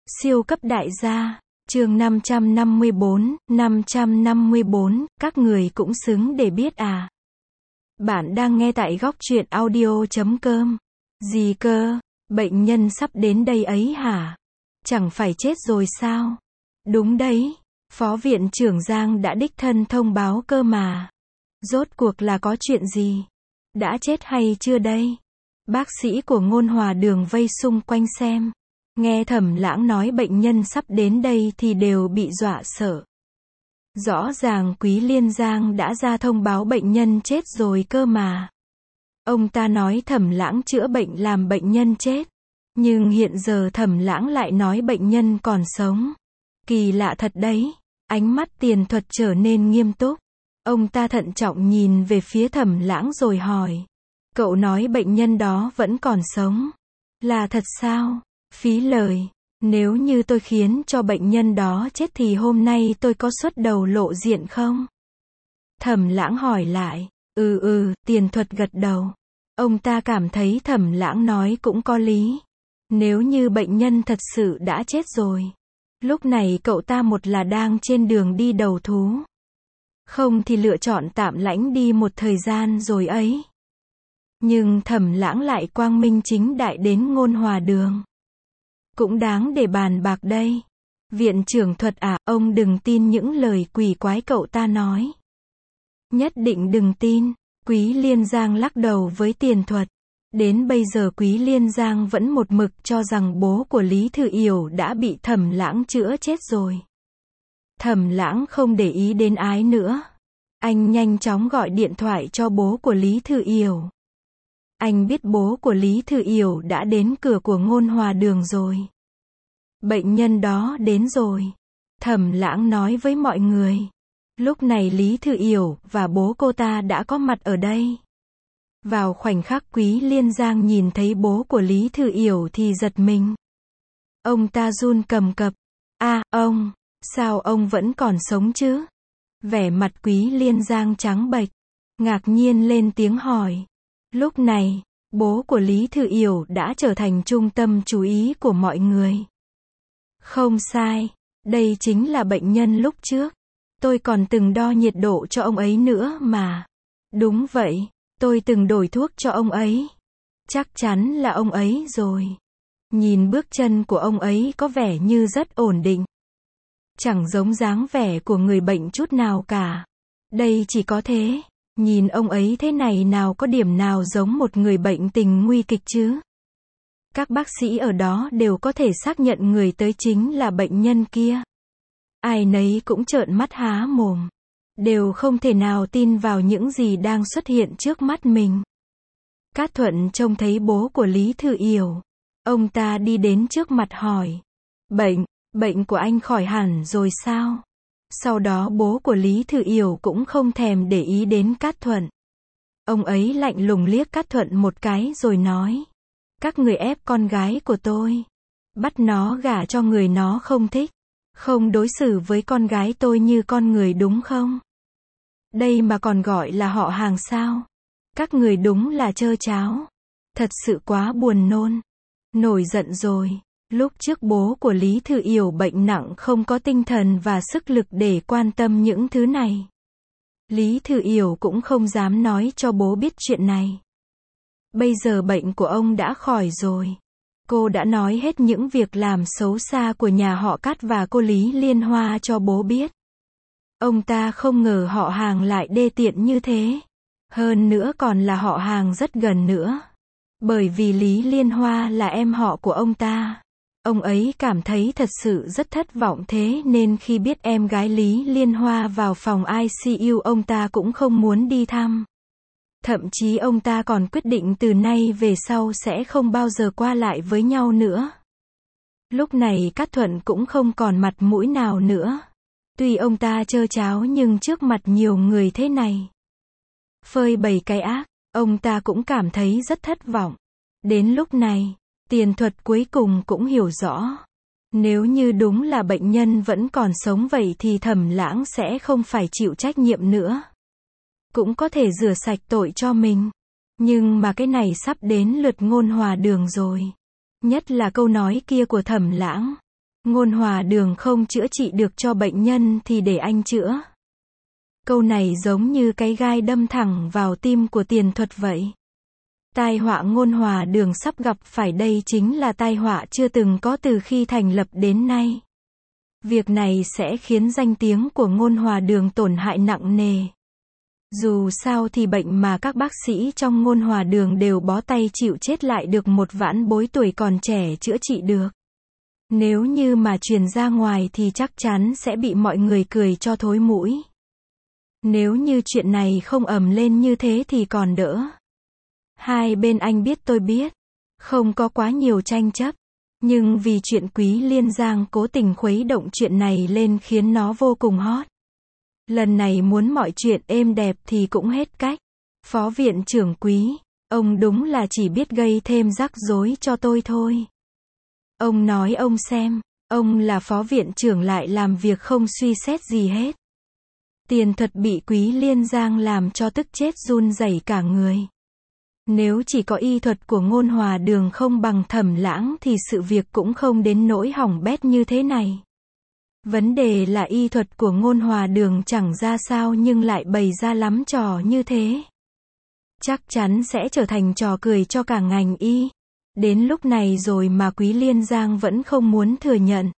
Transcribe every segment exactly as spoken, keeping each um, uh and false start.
Siêu cấp đại gia, chương năm trăm năm mươi bốn, năm trăm năm mươi bốn, các người cũng xứng để biết à. Bạn đang nghe tại góc truyện audio chấm com. Gì cơ, bệnh nhân sắp đến đây ấy hả? Chẳng phải chết rồi sao? Đúng đấy, Phó Viện trưởng Giang đã đích thân thông báo cơ mà. Rốt cuộc là có chuyện gì? Đã chết hay chưa đây? Bác sĩ của Ngôn Hòa Đường vây xung quanh xem. Nghe Thẩm Lãng nói bệnh nhân sắp đến đây thì đều bị dọa sợ. Rõ ràng Quý Liên Giang đã ra thông báo bệnh nhân chết rồi cơ mà. Ông ta nói Thẩm Lãng chữa bệnh làm bệnh nhân chết. Nhưng hiện giờ Thẩm Lãng lại nói bệnh nhân còn sống. Kỳ lạ thật đấy. Ánh mắt Tiền Thuật trở nên nghiêm túc. Ông ta thận trọng nhìn về phía Thẩm Lãng rồi hỏi. Cậu nói bệnh nhân đó vẫn còn sống. Là thật sao? Phí lời. Nếu như tôi khiến cho bệnh nhân đó chết thì hôm nay tôi có xuất đầu lộ diện không? Thẩm Lãng hỏi lại. Ừ ừ, Tiền Thuật gật đầu. Ông ta cảm thấy Thẩm Lãng nói cũng có lý. Nếu như bệnh nhân thật sự đã chết rồi. Lúc này cậu ta một là đang trên đường đi đầu thú. Không thì lựa chọn tạm lãnh đi một thời gian rồi ấy. Nhưng Thẩm Lãng lại quang minh chính đại đến Ngôn Hòa Đường. Cũng đáng để bàn bạc đây. Viện trưởng Thuật à, ông đừng tin những lời quỷ quái cậu ta nói. Nhất định đừng tin. Quý Liên Giang lắc đầu với Tiền Thuật. Đến bây giờ Quý Liên Giang vẫn một mực cho rằng bố của Lý Thư Yểu đã bị Thẩm Lãng chữa chết rồi. Thẩm Lãng không để ý đến ái nữa. Anh nhanh chóng gọi điện thoại cho bố của Lý Thư Yểu. Anh biết bố của Lý Thư Yểu đã đến cửa của Ngôn Hòa Đường rồi. Bệnh nhân đó đến rồi. Thẩm Lãng nói với mọi người. Lúc này Lý Thư Yểu và bố cô ta đã có mặt ở đây. Vào khoảnh khắc Quý Liên Giang nhìn thấy bố của Lý Thư Yểu thì giật mình. Ông ta run cầm cập. À, ông, sao ông vẫn còn sống chứ? Vẻ mặt Quý Liên Giang trắng bệch. Ngạc nhiên lên tiếng hỏi. Lúc này, bố của Lý Thư Yểu đã trở thành trung tâm chú ý của mọi người. Không sai, đây chính là bệnh nhân lúc trước. Tôi còn từng đo nhiệt độ cho ông ấy nữa mà. Đúng vậy, tôi từng đổi thuốc cho ông ấy. Chắc chắn là ông ấy rồi. Nhìn bước chân của ông ấy có vẻ như rất ổn định. Chẳng giống dáng vẻ của người bệnh chút nào cả. Đây chỉ có thế. Nhìn ông ấy thế này nào có điểm nào giống một người bệnh tình nguy kịch chứ? Các bác sĩ ở đó đều có thể xác nhận người tới chính là bệnh nhân kia. Ai nấy cũng trợn mắt há mồm. Đều không thể nào tin vào những gì đang xuất hiện trước mắt mình. Cát Thuận trông thấy bố của Lý Thư Yểu. Ông ta đi đến trước mặt hỏi. Bệnh, bệnh của anh khỏi hẳn rồi sao? Sau đó bố của Lý Thư Yểu cũng không thèm để ý đến Cát Thuận. Ông ấy lạnh lùng liếc Cát Thuận một cái rồi nói. Các người ép con gái của tôi. Bắt nó gả cho người nó không thích. Không đối xử với con gái tôi như con người đúng không? Đây mà còn gọi là họ hàng sao? Các người đúng là trơ tráo. Thật sự quá buồn nôn. Nổi giận rồi. Lúc trước bố của Lý Thư Yểu bệnh nặng không có tinh thần và sức lực để quan tâm những thứ này. Lý Thư Yểu cũng không dám nói cho bố biết chuyện này. Bây giờ bệnh của ông đã khỏi rồi. Cô đã nói hết những việc làm xấu xa của nhà họ Cát và cô Lý Liên Hoa cho bố biết. Ông ta không ngờ họ hàng lại đê tiện như thế. Hơn nữa còn là họ hàng rất gần nữa. Bởi vì Lý Liên Hoa là em họ của ông ta. Ông ấy cảm thấy thật sự rất thất vọng thế nên khi biết em gái Lý Liên Hoa vào phòng i xê u ông ta cũng không muốn đi thăm. Thậm chí ông ta còn quyết định từ nay về sau sẽ không bao giờ qua lại với nhau nữa. Lúc này Cát Thuận cũng không còn mặt mũi nào nữa. Tuy ông ta trơ tráo nhưng trước mặt nhiều người thế này. Phơi bày cái ác, ông ta cũng cảm thấy rất thất vọng. Đến lúc này, Tiền Thuật cuối cùng cũng hiểu rõ. Nếu như đúng là bệnh nhân vẫn còn sống vậy thì Thẩm Lãng sẽ không phải chịu trách nhiệm nữa. Cũng có thể rửa sạch tội cho mình. Nhưng mà cái này sắp đến lượt Ngôn Hòa Đường rồi. Nhất là câu nói kia của Thẩm Lãng. Ngôn Hòa Đường không chữa trị được cho bệnh nhân thì để anh chữa. Câu này giống như cái gai đâm thẳng vào tim của Tiền Thuật vậy. Tai họa Ngôn Hòa Đường sắp gặp phải đây chính là tai họa chưa từng có từ khi thành lập đến nay. Việc này sẽ khiến danh tiếng của Ngôn Hòa Đường tổn hại nặng nề. Dù sao thì bệnh mà các bác sĩ trong Ngôn Hòa Đường đều bó tay chịu chết lại được một vãn bối tuổi còn trẻ chữa trị được. Nếu như mà truyền ra ngoài thì chắc chắn sẽ bị mọi người cười cho thối mũi. Nếu như chuyện này không ầm lên như thế thì còn đỡ. Hai bên anh biết tôi biết. Không có quá nhiều tranh chấp. Nhưng vì chuyện Quý Liên Giang cố tình khuấy động chuyện này lên khiến nó vô cùng hot. Lần này muốn mọi chuyện êm đẹp thì cũng hết cách. Phó viện trưởng Quý, ông đúng là chỉ biết gây thêm rắc rối cho tôi thôi. Ông nói ông xem, ông là phó viện trưởng lại làm việc không suy xét gì hết. Tiền Thuật bị Quý Liên Giang làm cho tức chết run rẩy cả người. Nếu chỉ có y thuật của Ngôn Hòa Đường không bằng Thẩm Lãng thì sự việc cũng không đến nỗi hỏng bét như thế này. Vấn đề là y thuật của Ngôn Hòa Đường chẳng ra sao nhưng lại bày ra lắm trò như thế. Chắc chắn sẽ trở thành trò cười cho cả ngành y. Đến lúc này rồi mà Quý Liên Giang vẫn không muốn thừa nhận.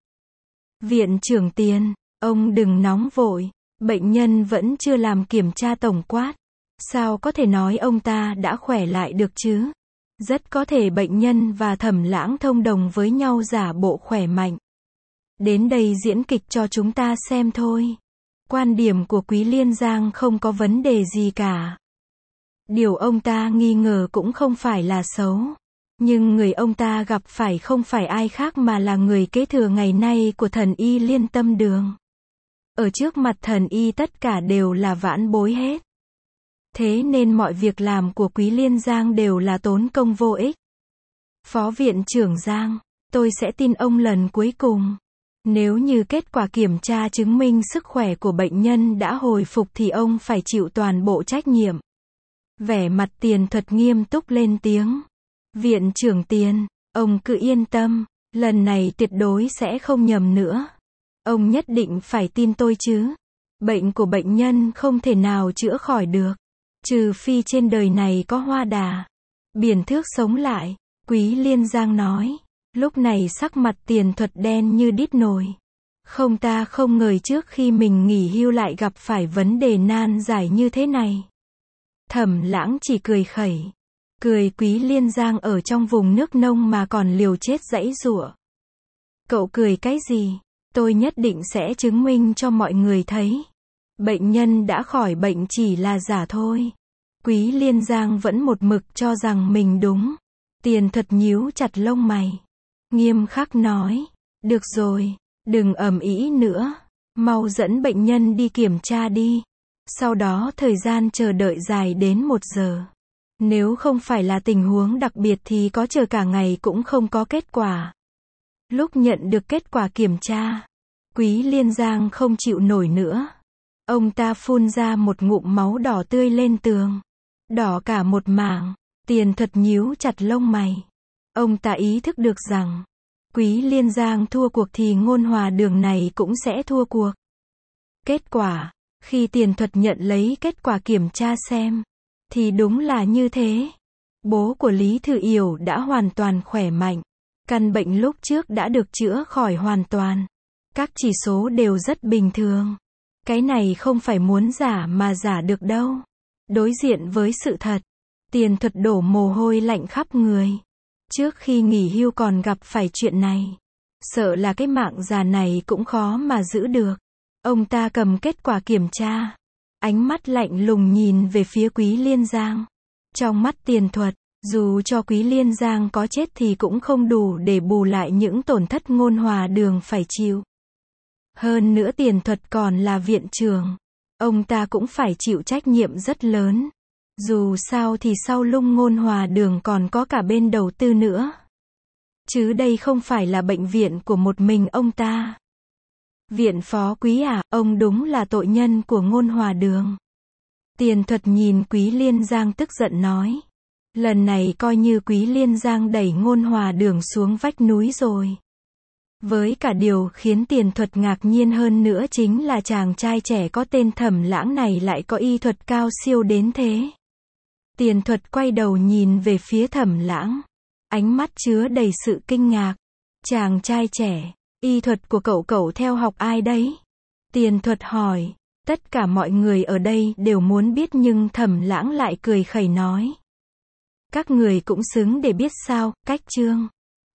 Viện trưởng Tiền, ông đừng nóng vội. Bệnh nhân vẫn chưa làm kiểm tra tổng quát. Sao có thể nói ông ta đã khỏe lại được chứ? Rất có thể bệnh nhân và Thẩm Lãng thông đồng với nhau giả bộ khỏe mạnh. Đến đây diễn kịch cho chúng ta xem thôi. Quan điểm của Quý Liên Giang không có vấn đề gì cả. Điều ông ta nghi ngờ cũng không phải là xấu. Nhưng người ông ta gặp phải không phải ai khác mà là người kế thừa ngày nay của thần y Liên Tâm Đường. Ở trước mặt thần y tất cả đều là vãn bối hết. Thế nên mọi việc làm của Quý Liên Giang đều là tốn công vô ích. Phó viện trưởng Giang, tôi sẽ tin ông lần cuối cùng. Nếu như kết quả kiểm tra chứng minh sức khỏe của bệnh nhân đã hồi phục thì ông phải chịu toàn bộ trách nhiệm. Vẻ mặt Tiền Thuật nghiêm túc lên tiếng. Viện trưởng Tiền, ông cứ yên tâm, lần này tuyệt đối sẽ không nhầm nữa. Ông nhất định phải tin tôi chứ. Bệnh của bệnh nhân không thể nào chữa khỏi được. Trừ phi trên đời này có hoa đà. Biển thước sống lại. Quý Liên Giang nói. Lúc này sắc mặt Tiền Thuật đen như đít nồi. Không ta không ngờ trước khi mình nghỉ hưu lại gặp phải vấn đề nan giải như thế này. Thẩm Lãng chỉ cười khẩy. Cười Quý Liên Giang ở trong vùng nước nông mà còn liều chết giãy giụa. Cậu cười cái gì? Tôi nhất định sẽ chứng minh cho mọi người thấy. Bệnh nhân đã khỏi bệnh chỉ là giả thôi. Quý Liên Giang vẫn một mực cho rằng mình đúng. Tiền Thuật nhíu chặt lông mày. Nghiêm khắc nói. Được rồi, đừng ầm ĩ nữa. Mau dẫn bệnh nhân đi kiểm tra đi. Sau đó thời gian chờ đợi dài đến một giờ. Nếu không phải là tình huống đặc biệt thì có chờ cả ngày cũng không có kết quả. Lúc nhận được kết quả kiểm tra, Quý Liên Giang không chịu nổi nữa. Ông ta phun ra một ngụm máu đỏ tươi lên tường. Đỏ cả một mảng. Tiền Thuật nhíu chặt lông mày. Ông ta ý thức được rằng, Quý Liên Giang thua cuộc thì Ngôn Hòa Đường này cũng sẽ thua cuộc. Kết quả, khi Tiền Thuật nhận lấy kết quả kiểm tra xem, thì đúng là như thế. Bố của Lý Thư Yểu đã hoàn toàn khỏe mạnh. Căn bệnh lúc trước đã được chữa khỏi hoàn toàn. Các chỉ số đều rất bình thường. Cái này không phải muốn giả mà giả được đâu. Đối diện với sự thật, Tiền Thuật đổ mồ hôi lạnh khắp người. Trước khi nghỉ hưu còn gặp phải chuyện này. Sợ là cái mạng già này cũng khó mà giữ được. Ông ta cầm kết quả kiểm tra. Ánh mắt lạnh lùng nhìn về phía Quý Liên Giang. Trong mắt Tiền Thuật, dù cho Quý Liên Giang có chết thì cũng không đủ để bù lại những tổn thất Ngôn Hòa Đường phải chịu. Hơn nữa Tiền Thuật còn là viện trưởng. Ông ta cũng phải chịu trách nhiệm rất lớn. Dù sao thì sau lưng Ngôn Hòa Đường còn có cả bên đầu tư nữa. Chứ đây không phải là bệnh viện của một mình ông ta. Viện phó Quý à, ông đúng là tội nhân của Ngôn Hòa Đường. Tiền Thuật nhìn Quý Liên Giang tức giận nói. Lần này coi như Quý Liên Giang đẩy Ngôn Hòa Đường xuống vách núi rồi. Với cả điều khiến Tiền Thuật ngạc nhiên hơn nữa chính là chàng trai trẻ có tên Thẩm Lãng này lại có y thuật cao siêu đến thế. Tiền Thuật quay đầu nhìn về phía Thẩm Lãng. Ánh mắt chứa đầy sự kinh ngạc. Chàng trai trẻ, y thuật của cậu cậu theo học ai đấy? Tiền Thuật hỏi. Tất cả mọi người ở đây đều muốn biết nhưng Thẩm Lãng lại cười khẩy nói. Các người cũng xứng để biết sao, cách chương.